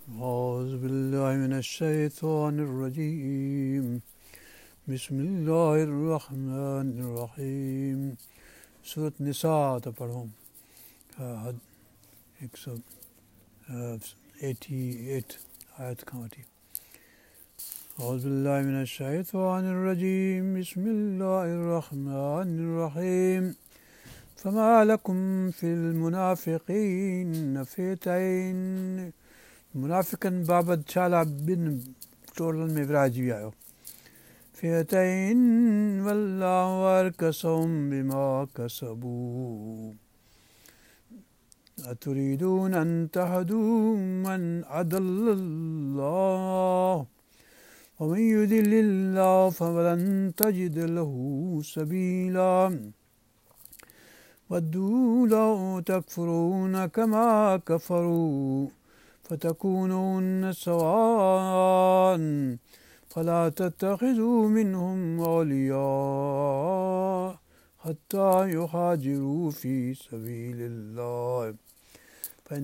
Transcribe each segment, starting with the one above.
أعوذ بالله من الشيطان الرجيم بسم الله الرحمن الرحيم सूरत निसा था पढ़ो 188 आयत खां वठी أعوذ بالله من الشيطان الرجيم بسم الله الرحمن الرحيم فما لكم في المنافقين فئتين मुनाफ़िकनि बाबति छा ला ॿिनि टोलनि में विरहाइजी विया आहियो फ़ियतैन वल्लाहु अरकसहुम बिमा कसबू अतुरीदून अन तहदू मन अदल्लल्लाह वमन युदिल्लिल्लाह फलन तजिद लहू सबीला वद्दू लौ तकफुरून कमा कफरू فتكونون سواء فلا تتخذوا منهم أولياء حتى يهاجروا في سبيل الله فإن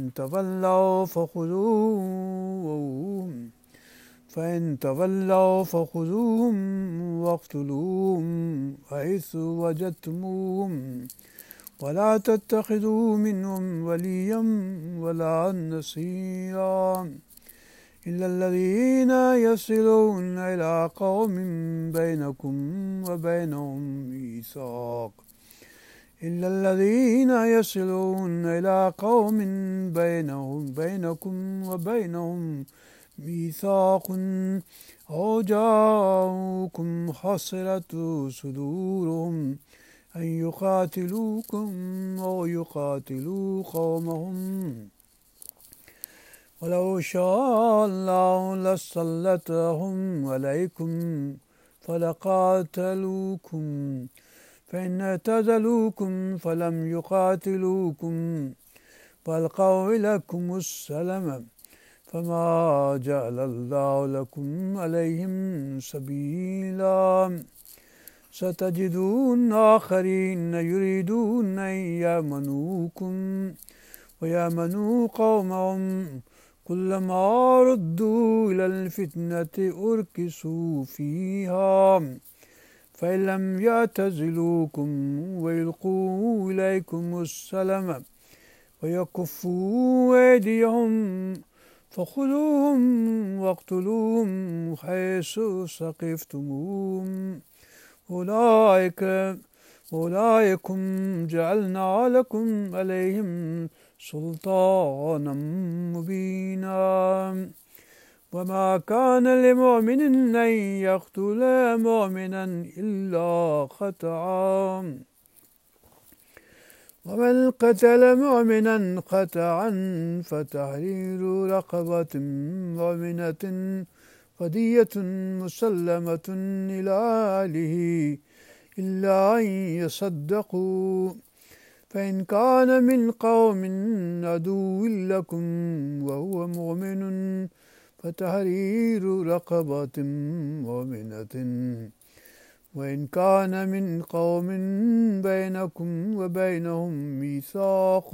تولوا فخذوهم واقتلوهم حيث وجدتموهم ولا تتخذوا منهم وليا ولا نصيرا إلا الذين يصلون إلى قوم بينكم وبينهم ميثاق إلا الذين يصلون إلى قوم بينكم وبينهم ميثاق أو جاءوكم حصرت صدورهم أن يقاتلوكم أو يقاتلوا قومهم ولو شاء الله لسلطهم عليكم فلقاتلوكم فإن اعتزلوكم فلم يقاتلوكم فألقوا إليكم السلم فما جعل الله لكم عليهم سبيلا ستجدون آخرين يريدون أن يأمنوكم ويأمنوا قومهم كلما ردوا إلى الفتنة أركسوا فيها فإن لم يعتزلوكم ويلقوا إليكم السلم ويكفوا أيديهم فخذوهم واقتلوهم حيث ثقفتموهم أولئكم جعلنا لكم عليهم سلطانا مبينا وما كان لمؤمن أن يقتل مؤمنا إلا خطأ ومن قتل مؤمنا خطأ فتحرير رقبة مؤمنة فدية مسلمة إلى أهله إلا أن يصدقوا فإن كان من قوم عدو لكم وهو مؤمن فتحرير رقبة مؤمنة وإن كان من قوم بينكم وبينهم ميثاق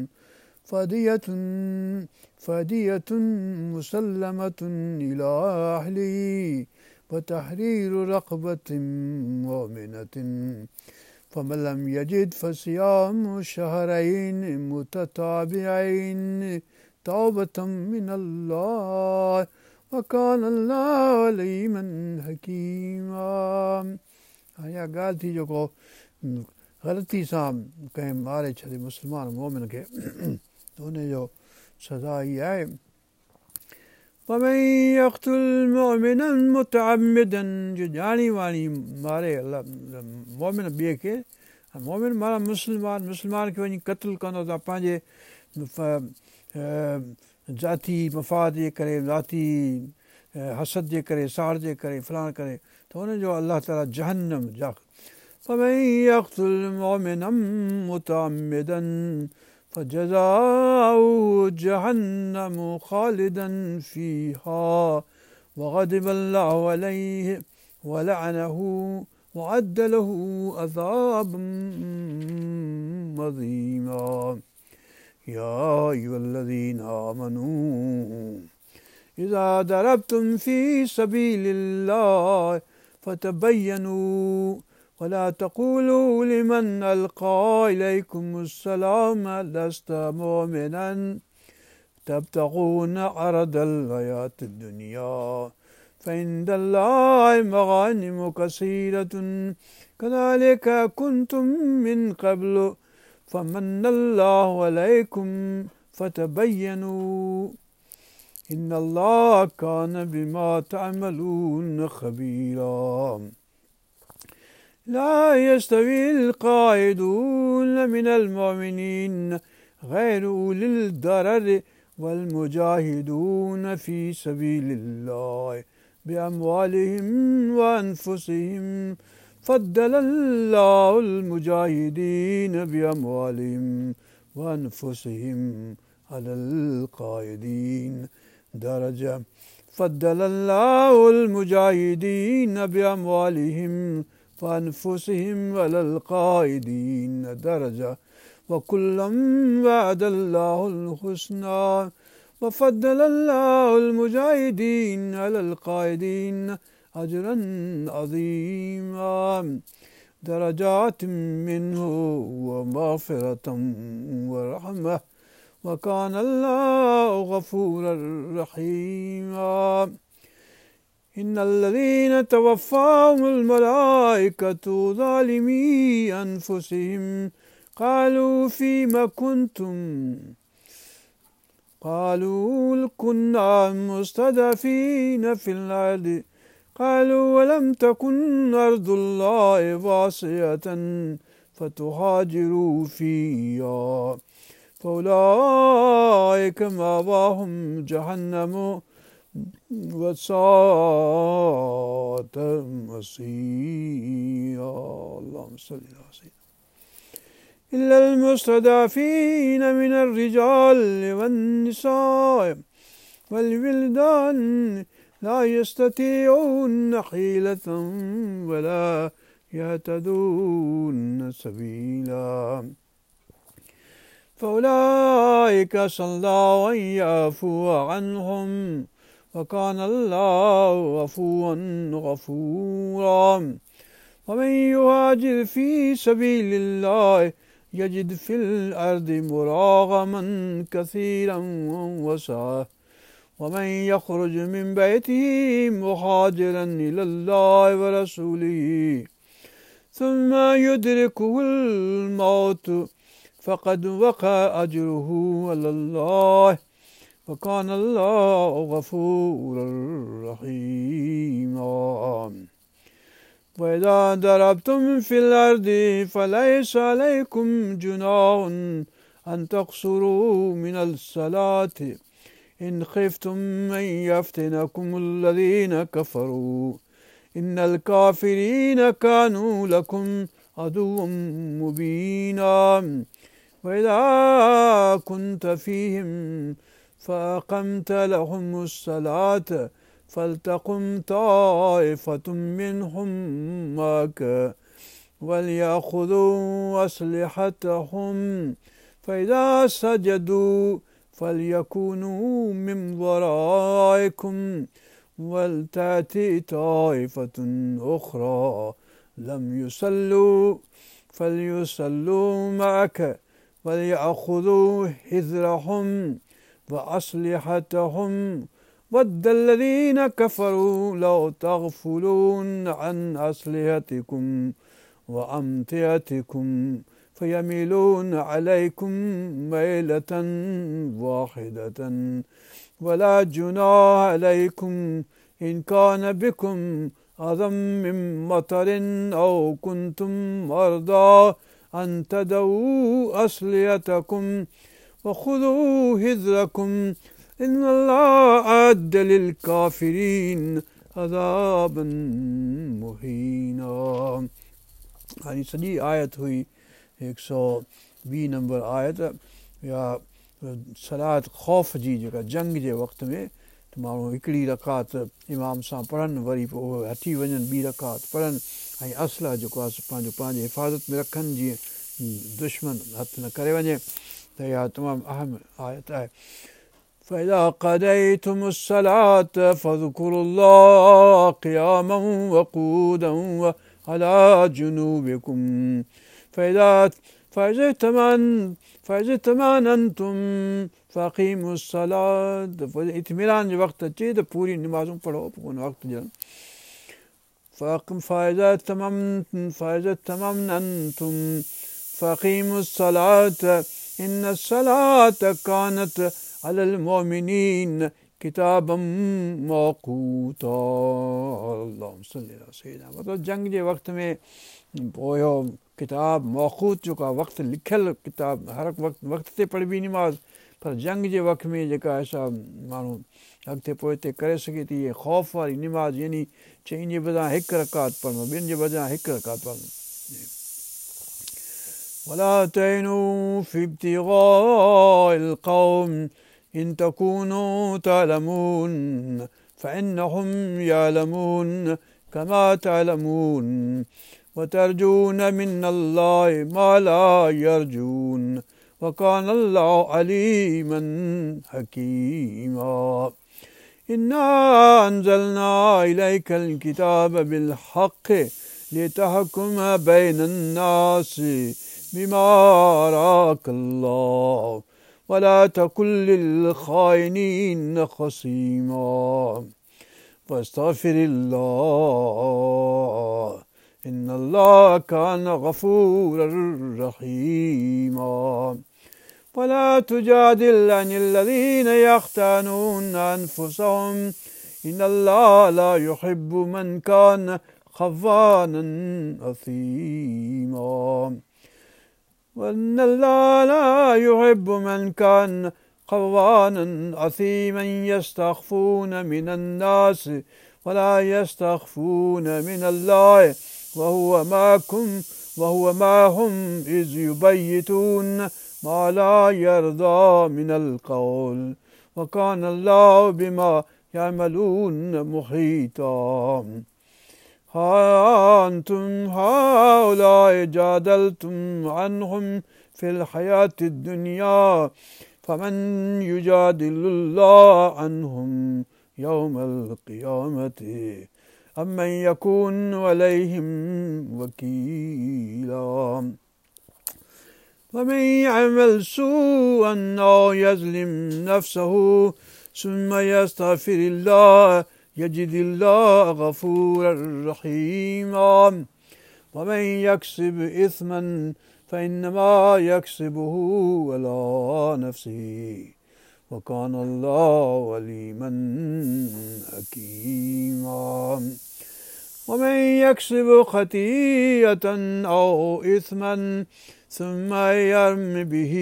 فدية مسلمة إلى أهله وتحرير رقبة مؤمنة فمن لم يجد فصيام شهرين متتابعين توبة من الله وكان الله عليما حكيما इहा ॻाल्हि थी जेको ग़लती सां कंहिं मारे छॾे मुस्लमान मोमिन खे त उनजो सज़ा इहा आहे ومن يقتل مؤمنا متعمدا जो ॼाणी वाणी मारे मोमिन ॿिए खे मोमिन माना मुस्लमान खे वञी क़तलु कंदो त पंहिंजे ज़ाती मफ़ाद जे करे ज़ाती हसद जे करे साड़ जे करे फलाण करे त हुनजो अलाह ताला जहन्नम فمن يقتل مؤمنا متعمدا فجزاؤه جهنم خالدا فيها وغضب الله عليه ولعنه وأعد له عذابا عظيما يا أيها الذين آمنوا إذا ضربتم في سبيل الله فتبينوا ولا تقولوا لمن ألقى إليكم السلام لست مؤمنا تبتغون عرض الحياة الدنيا فعند الله مغانم كثيرة كذلك كنتم من قبل فمن الله عليكم فتبينوا إن الله كان بما تعملون خبيرا لا يستوي القاعدون من المؤمنين غير أولي الضرر والمجاهدون في سبيل الله بأموالهم وأنفسهم فضل الله المجاهدين بأموالهم وأنفسهم على القاعدين درجة فضل الله المجاهدين بأموالهم وأنفسهم على القاعدين درجة وكلا وعد الله الحسنى وفضل الله المجاهدين على القاعدين أجرا عظيما درجات منه ومغفرة ورحمة وكان الله غفورا رحيما إن الذين توفاهم الملائكة ظالمي أنفسهم قالوا فيما كنتم قالوا كنا مستضعفين في الأرض قالوا ولم تكن أرض الله واسعة فتهاجروا فيها فأولئك مأواهم جهنم وساءت مصيرا اللهم صل على سيدنا إلا المستضعفين من الرجال والنساء والولدان لا يستطيعون حيلة ولا يهتدون سبيلا فأولئك عسى الله أن يعفو عنهم وكان الله عفوا غفورا ومن يهاجر في سبيل الله يجد في الأرض مراغما كثيرا وسعة ومن يخرج من بيته مهاجرا إلى الله ورسوله ثم يدركه الموت فقد وقع أجره على الله وكان الله غفورا رحيما وإذا ضربتم في الأرض فليس عليكم جناح أن تقصروا من الصلاة إن خفتم أن يفتنكم الذين كفروا إن الكافرين كانوا لكم عدوا مبينا وإذا كنت فيهم فأقمت لهم الصلاة فلتقم طائفة منهم معك وليأخذوا أسلحتهم فإذا سجدوا فليكونوا من ورائكم ولتأتي طائفة أخرى لم يصلوا فليصلوا معك وليأخذوا حذرهم وأسلحتهم ود الذين كفروا لو تغفلون عن أسلحتكم وأمتعتكم فيميلون عليكم ميلة واحدة ولا جناح عليكم إن كان بكم أذى من مطر أو كنتم مرضى أن تدعوا أسلحتكم وخذوا حذركم إن الله أعد للكافرين عذابا مهينا يعني सॼी आयत हुई 120 नंबर आयत या सलात ख़ौफ़ जी जेका जंग जे वक़्त में त माण्हू हिकिड़ी रकात इमाम सां पढ़नि वरी पोइ उहे हटी वञनि ॿी रकात पढ़नि ऐं असला जेको आहे पंहिंजे हिफ़ाज़त में रखनि जीअं दुश्मन हथु न करे वञे त इहा तमामु अहम आयत आहे فإذا قضيتم الصلاة فاذكروا الله قياما وقودا وعلى جنوبكم فإذا اطمأننتم فأقيموا الصلاة اطمینان جو وقت अचे त पूरी निमाज़ूं पढ़ो पोइ उन वक़्तु ॾियनि فإذا اطمأننتم فأقيموا الصلاة إن الصلاة كانت على المؤمنين كتابا موقوتا اللهم صل على سيدنا मतिलबु जंग जे वक़्त में पोइ इहो किताब मौक़ूत जेको आहे वक़्तु लिखियलु किताब हर वक़्त ते पढ़बी निमाज़ पर जंग जे वक़्त में जेका असां माण्हू अॻिते पोइ ते करे सघे थी इहे ख़ौफ़ वारी निमाज़ यानी चईं जे बदिरां हिकु रकात पढ़णो ॿियनि जे बदिरां हिकु रकात पढ़णो ولا تهنوا في ابتغاء القوم إن تكونوا تعلمون فإنهم يعلمون كما تعلمون وترجون من الله ما لا يرجون وكان الله عليما حكيما إنا أنزلنا إليك الكتاب بالحق لتحكم بين الناس بما أراك الله ولا تكن للخائنين خصيما واستغفر الله إن الله كان غفورا رحيما ولا تجادل عن الذين يختانون أنفسهم إن الله لا يحب من كان خوانا أثيما وأن الله لا يحب من كان خوانا أثيما يستخفون من الناس ولا يستخفون من الله وهو معهم إذ يبيتون ما لا يرضى من القول وكان الله بما يعملون محيطا ها أنتم هؤلاء جادلتم عنهم في الحياة الدنيا فمن يجادل الله عنهم يوم القيامة أمن يكون عليهم وكيلا ومن يعمل سوءا أو يظلم نفسه ثم يستغفر الله يجد الله غفورا رحيما ومن يكسب إثما فإنما يكسبه على نفسه وكان الله عليما حكيما ومن يكسب خطيئة أو إثما ثم يرم به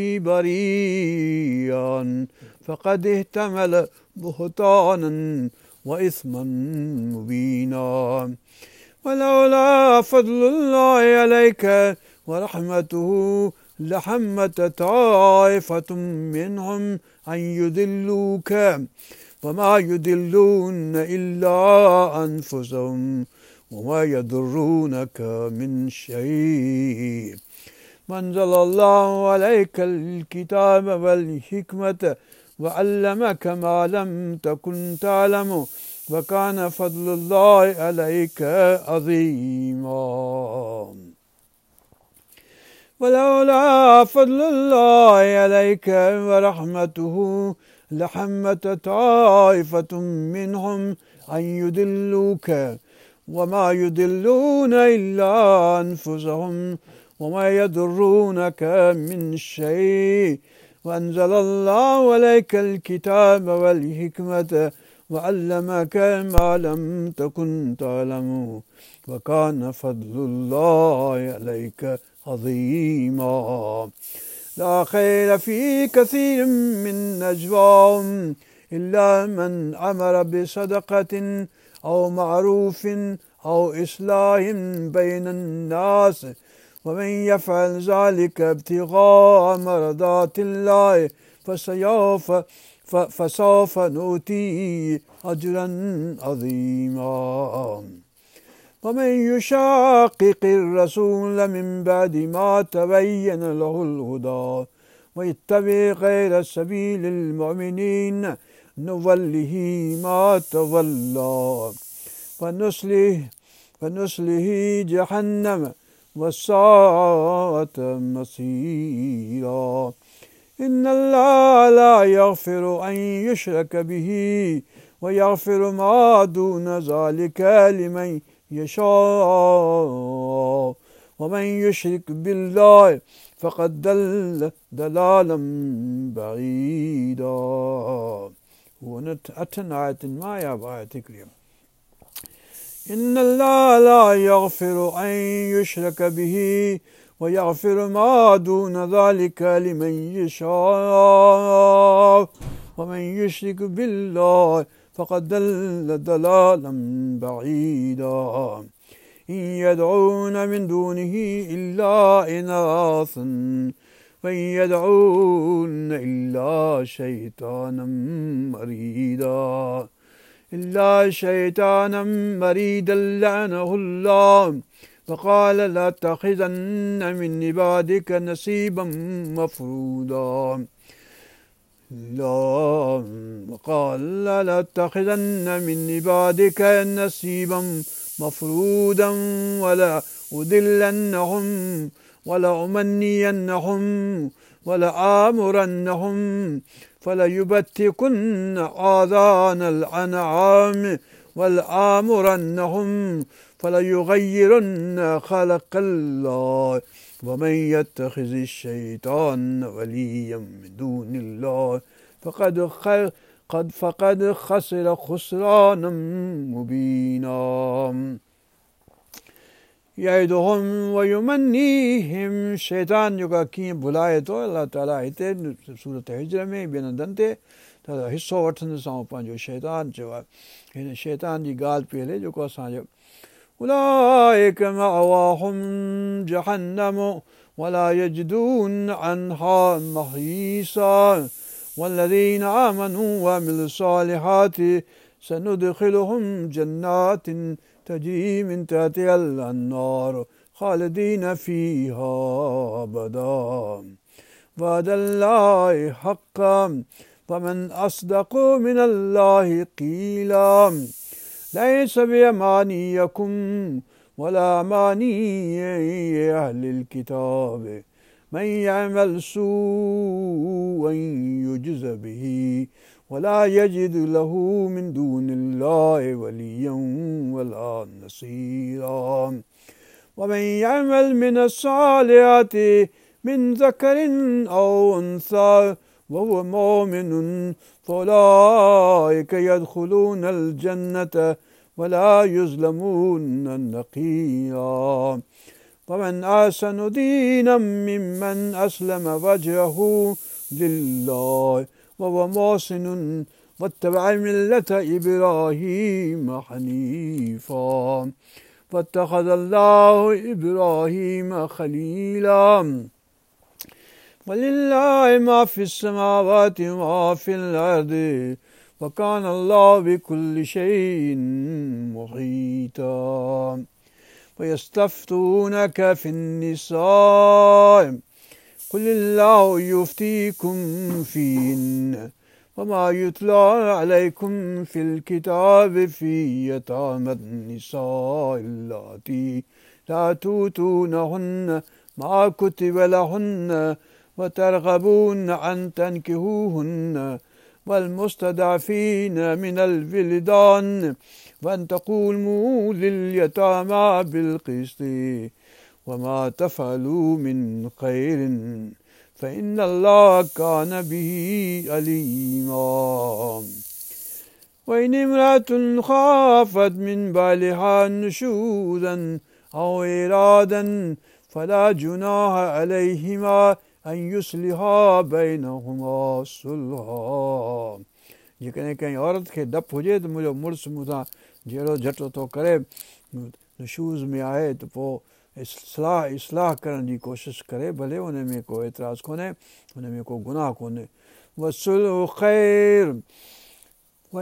بريئا فقد احتمل بهتانا وإثما مبينا ولولا فضل الله عليك ورحمته لحمت طائفة منهم أن يضلوك وما يضلون إلا أنفسهم وما يضرونك من شيء وأنزل الله عليك الكتاب والحكمة وعلمك ما لم تكن تعلم وكان فضل الله عليك عظيما ولولا فضل الله عليك ورحمته لحمت طائفة منهم أن يضلوك وما يضلون إلا أنفسهم وما يضرونك من شيء وأنزل الله عليك الكتاب والحكمة وعلمك ما لم تكن تعلم وكان فضل الله عليك عظيما لا خير في كثير من نجواهم إلا من أمر بصدقة أو معروف أو إصلاح بين الناس ومن يفعل ذلك ابتغاء مرضات الله فسوف نؤتيه أجرا عظيما ومن يشاقق الرسول من بعد ما تبين له الهدى ويتبع غير سبيل المؤمنين نوله ما تولى فنصله جهنم وساءت مصيرا إن الله لا يغفر أن يشرك به ويغفر ما دون ذلك لمن يشاء ومن يشرك بالله فقد ضل ضلالا بعيدا. هو 8 آيات ما يا آيات كريم. إن الله لا يغفر أن يشرك به ويغفر ما دون ذلك لمن يشاء ومن يشرك بالله فقد ضل ضلالا بعيدا. إن يدعون من دونه إلا إناثا وإن يدعون إلا شيطانا مريدا لعنه الله وقال لأتخذن من عبادك نصيبا مفروضا. وقال لأتخذن من عبادك نصيبا مفروضا ولا أضلنهم ولا أمنينهم ولا آمرنهم فليبتكن آذان الأنعام ولا آمرنهم فليغيرن خلق الله ومن يتخذ الشيطان وليا من دون الله فقد خسر خسرانا مبينا. يعدهم ويمنيهم शैतान जेको कीअं भुलाए थो अलाह ताला हिते सूरत हिजर में ॿियनि हंधनि ते त हिसो वठंदे सां पंहिंजो शैतान चयो आहे। हिन शैतान जी ॻाल्हि पई हले जेको असांजो أولئك مأواهم جهنم ولا يجدون عنها محيصا والذين آمنوا وعملوا الصالحات سندخلهم جنات تجري من تحتها الأنهار خالدين فيها أبدا وعد الله حقا فمن أصدق من الله قيلا ليس بأمانيكم ولا أماني أهل الكتاب من يعمل سوءا يجز به ولا يجد له من دون الله وليا ولا نصيرا ومن يعمل من الصالحات من ذكر أو أنثى وهو مؤمن فأولئك يدخلون الجنة ولا يظلمون نقيرا ومن أحسن دينا ممن أسلم وجهه لله وهو محسن واتبع ملة إبراهيم حنيفا واتخذ الله إبراهيم خليلا ولله ما في السماوات وما في الأرض وكان الله بكل شيء محيطا ويستفتونك في النساء قل الله يفتيكم فيهن وما يتلى عليكم في الكتاب في يتامى النساء اللاتي لا تؤتونهن ما كتب لهن وترغبون أن تنكحوهن والمستضعفين من الولدان وأن تقوموا لليتامى بالقسط وما تفعلوا من خير فإن الله كان به عليما وإن امرأة خافت من بالها نشوزا أو إرادا فلا جناح عليهما أن يصلحا بينهما صلحا जेकॾहिं कंहिं औरत खे डपु हुजे त मुंहिंजो मुड़ुसु मूंसां जहिड़ो झटि थो करे नशूज़ में आहे त पोइ इस्लाह करण जी कोशिशि करे भले हुन में को एतिराज़ु कोन्हे हुन में को गुनाह कोन्हे वसुलहु ख़ैर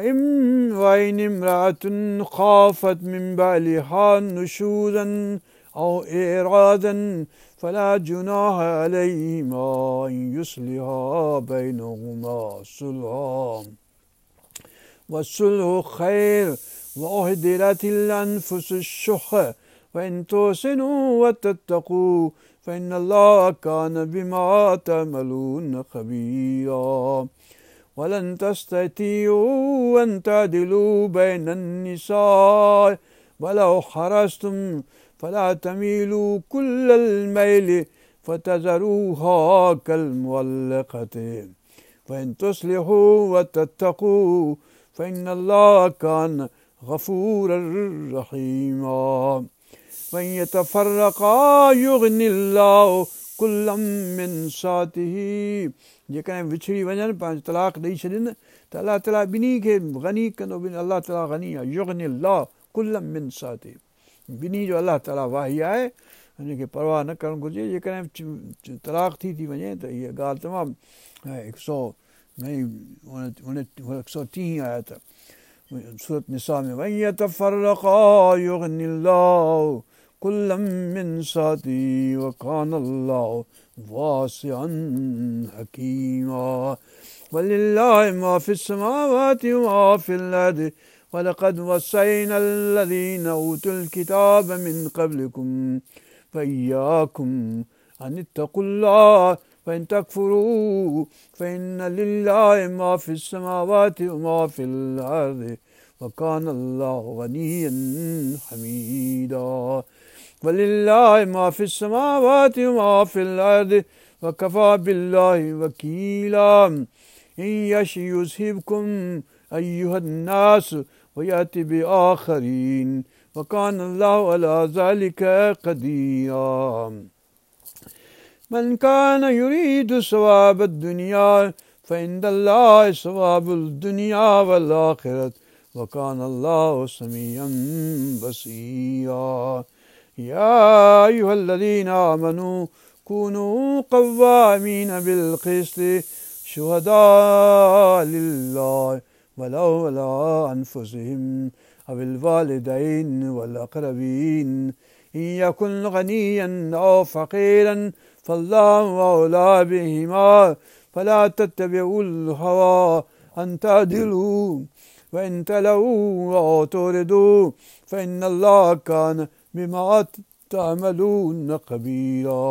وإن امرأة خافت من بعلها نشوزا أو إعراضا فلا جناح عليهما أن يصلحا بينهما صلحا والصلح خير وأهدرت الأنفس الشح وإن تحسنوا وتتقوا فإن الله كان بما تعملون خبيرا ولن تستطيعوا أن تعدلوا بين النساء ولو حرصتم فلا تميلوا كل الميل فتذروها كالمعلقة وإن تصلحوا وتتقوا فإن الله كان غفورا رحيما وإن يتفرقا يغني الله كلا من سعته जेकॾहिं विछड़ी वञनि पंहिंजो तलाक ॾेई छॾनि त अलाह ताला ॿिन्ही खे गनी कंदो अलाह ताला गनी आहे युगनी अल्लाह कुल्लम मिन साते ॿिन्ही जो अलाह ताला वाही आहे हिनखे परवाह न करणु घुरिजे जेकॾहिं तलाक थी वञे त इहा ॻाल्हि तमामु 130 आयत सूरत निसा में वई यतफरक़ा युगनी अल्लाह कुल्लम मिन साती वकान अल्लाह वासिअन हकीमा वलिल्लाहि मा फिस्समावाति वमा फिल अर्दि वलक़द वस्सैना अल्लज़ीना ऊतुल किताब मिन क़ब्लिकुम वइय्याकुम अन इत्तक़ुल्लाह फ़इन तकफ़ुरू फ़इन्न लिल्लाहि मा फिस्समावाति वमा फिल अर्दि वकान अल्लाहु गनिय्यन हमीदा वलिल्लाहि मा फिस्समावाति वमा फिल अर्दि वकफ़ा बिल्लाहि वकीला इन यश युज़हिबकुम अय्युहन्नास वयअति बिआखरीन वकान अल्लाहु अला ज़ालिका क़दीरा मन कान युरीदु सवाब दुनिया फ़इंदल्लाहि सवाबुल दुनिया वल आखिरत वकान अल्लाहु समीअन बसीरा या अय्युहल्लज़ीना आमनू कूनू क़व्वामीन बिल क़िस्ति शुहदाअ लिल्लाहि वलौ अला अनफुसिहिम अविल वालिदैन वल अक़रबीन इन यकुन गनिय्यन औ फ़क़ीरन फ़ल्लाहु औला बिहिमा फ़ला तत्तबिउल हवा अन तअदिलू वइन तलऊ औ तुरिदू फ़इन्नल्लाह कान बिमा तअमलून ख़बीरा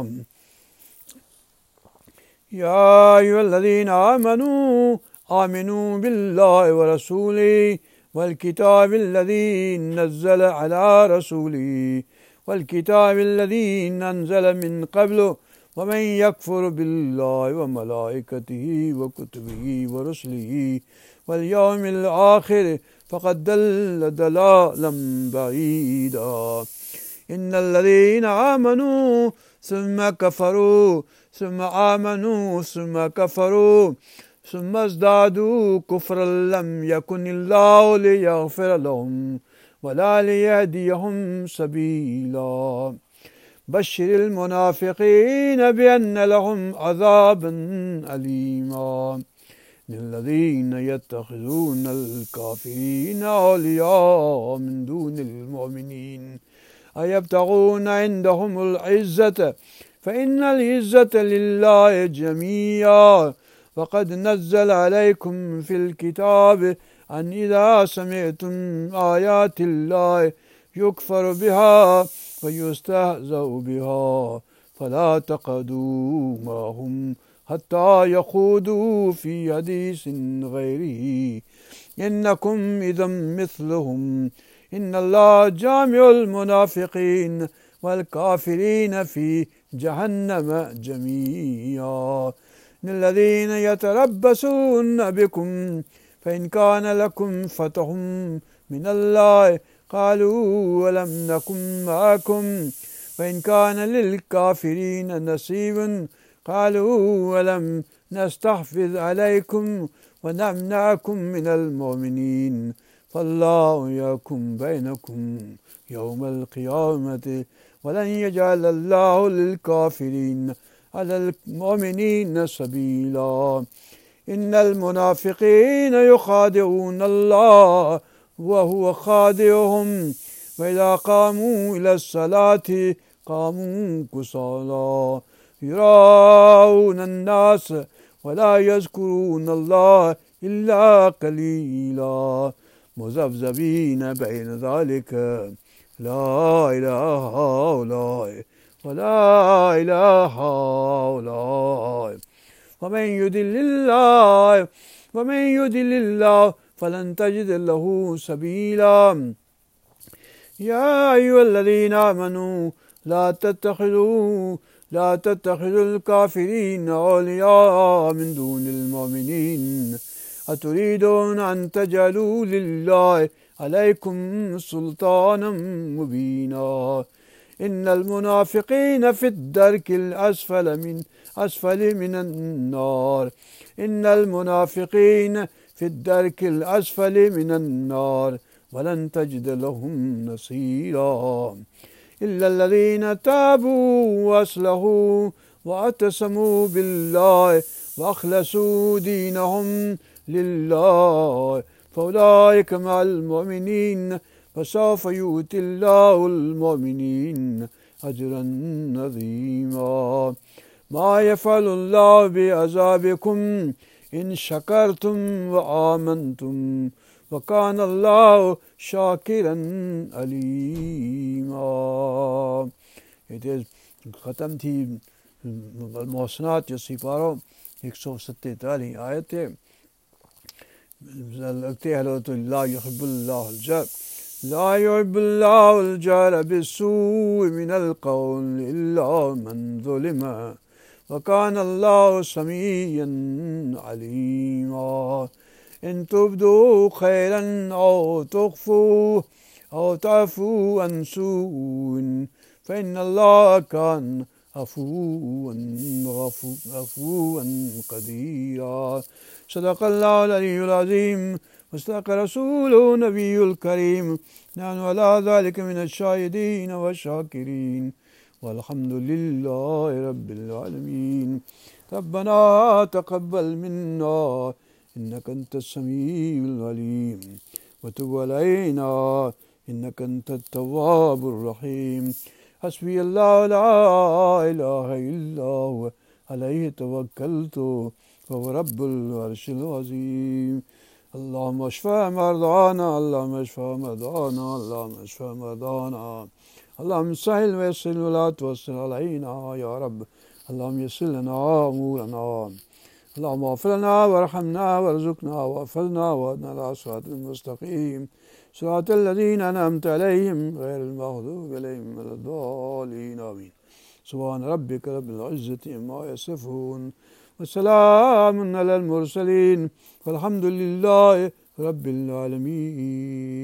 या अय्युहल्लज़ीना आमनू बिल्लाहि व रसूलिही वल किताबिल्लज़ी नज़्ज़ल अला रसूलिही वल किताबिल्लज़ी अनज़ल मिन क़ब्लु वमन यकफ़ुर बिल्लाहि व मलाइकतिही व कुतुबिही व रुसुलिही वल यौमिल आखिर फ़क़द दल्ल दलालन बईदा इन्नल्लज़ीना आमनू सुम्मा कफ़रू सुम्मा आमनू सुम्मा कफ़रू सुम्मा इज़्दादू कुफ़्रन लम यकुनिल्लाहु लियग़फ़िर लहुम वला लियहदियहुम सबीला बश्शिरिल मुनाफ़िक़ीन बिअन्न लहुम अज़ाबन अलीमा लिल्लज़ीन यत्तख़िज़ूनल काफ़िरीन औलियाअ मिन दूनिल मुअमिनीन अयब्तग़ून इंदहुमुल इज़्ज़त फ़इन्नल इज़्ज़त लिल्लाहि जमीआ वक़द नज़्ज़ल अलैकुम फ़िल किताब अन इज़ा समिअतुम आयातिल्लाहि युकफ़रु बिहा व युस्तहज़अु बिहा फ़ला तक़अदू मअहुम हत्ता यख़ूदू फ़ी हदीसिन ग़ैरिही इन्नकुम इज़म मिस्लुहुम इन्नल्लाह जामिउल मुनाफ़िक़ीन वल काफ़िरीन फ़ी जहन्नम जमीआ الذين يتربصون بكم فإن كان لكم فتح من الله قالوا ولم نكن معكم وإن كان للكافرين نصيب قالوا ولم نستحفظ عليكم ونمنعكم من المؤمنين فالله يحكم بينكم يوم القيامة ولن يجعل الله للكافرين على المؤمنين سبيلا إن المنافقين يخادعون الله وهو خادعهم وإذا قاموا إلى الصلاة قاموا كسالى يراءون الناس ولا يذكرون الله إلا قليلا مذبذبين بين ذلك لا إله هؤلاء ولا إله هؤلاء ومن يضلل الله فلن تجد له سبيلا يا أيها الذين آمنوا لا تتخذوا الكافرين أولياء من دون المؤمنين أتريدون أن تجعلوا لله عليكم سلطانا مبينا إن المنافقين في الدرك الأسفل من النار إن المنافقين في الدرك الأسفل من النار ولن تجد لهم نصيرا إلا الذين تابوا وأصلحوا واعتصموا بالله وأخلصوا دينهم لله فأولئك مع المؤمنين فسوف يؤتي الله المؤمنين أجرا عظيما ما يفعل الله بعذابكم إن شكرتم وآمنتم وكان الله شاكرا عليما. ختم थी मोहसनात जो सिपारो 147 आयत है अॻिते हलो त ला युहिब्बुल्लाहु الجهر بالسوء من القول إلا من ظلم وكان الله سميعا عليما إن تبدوا خيرا أو تخفوه أو تعفوا عن سوء فإن الله كان عفوا قديرا صدق الله العلي العظيم وصدق رسوله النبي الكريم نحن على ذلك من الشاهدين والشاكرين والحمد لله رب العالمين ربنا تقبل منا إنك أنت السميع العليم وتب علينا إنك أنت التواب الرحيم حسبي الله لا إله إلا هو عليه توكلت وهو رب العرش العظيم اللهم اشف مرضانا اللهم اشف مرضانا اللهم اشف مرضانا اللهم سهل ويسر ولا توسل علينا يا رب اللهم يسر لنا أمورنا اللهم اغفر لنا وارحمنا وارزقنا واغفرنا واهدنا إلى صراط المستقيم صراط الذين أنعمت عليهم غير المغضوب عليهم ولا الضالين آمين سبحان ربك رب العزة عما يصفون وسلام على المرسلين والحمد لله رب العالمين.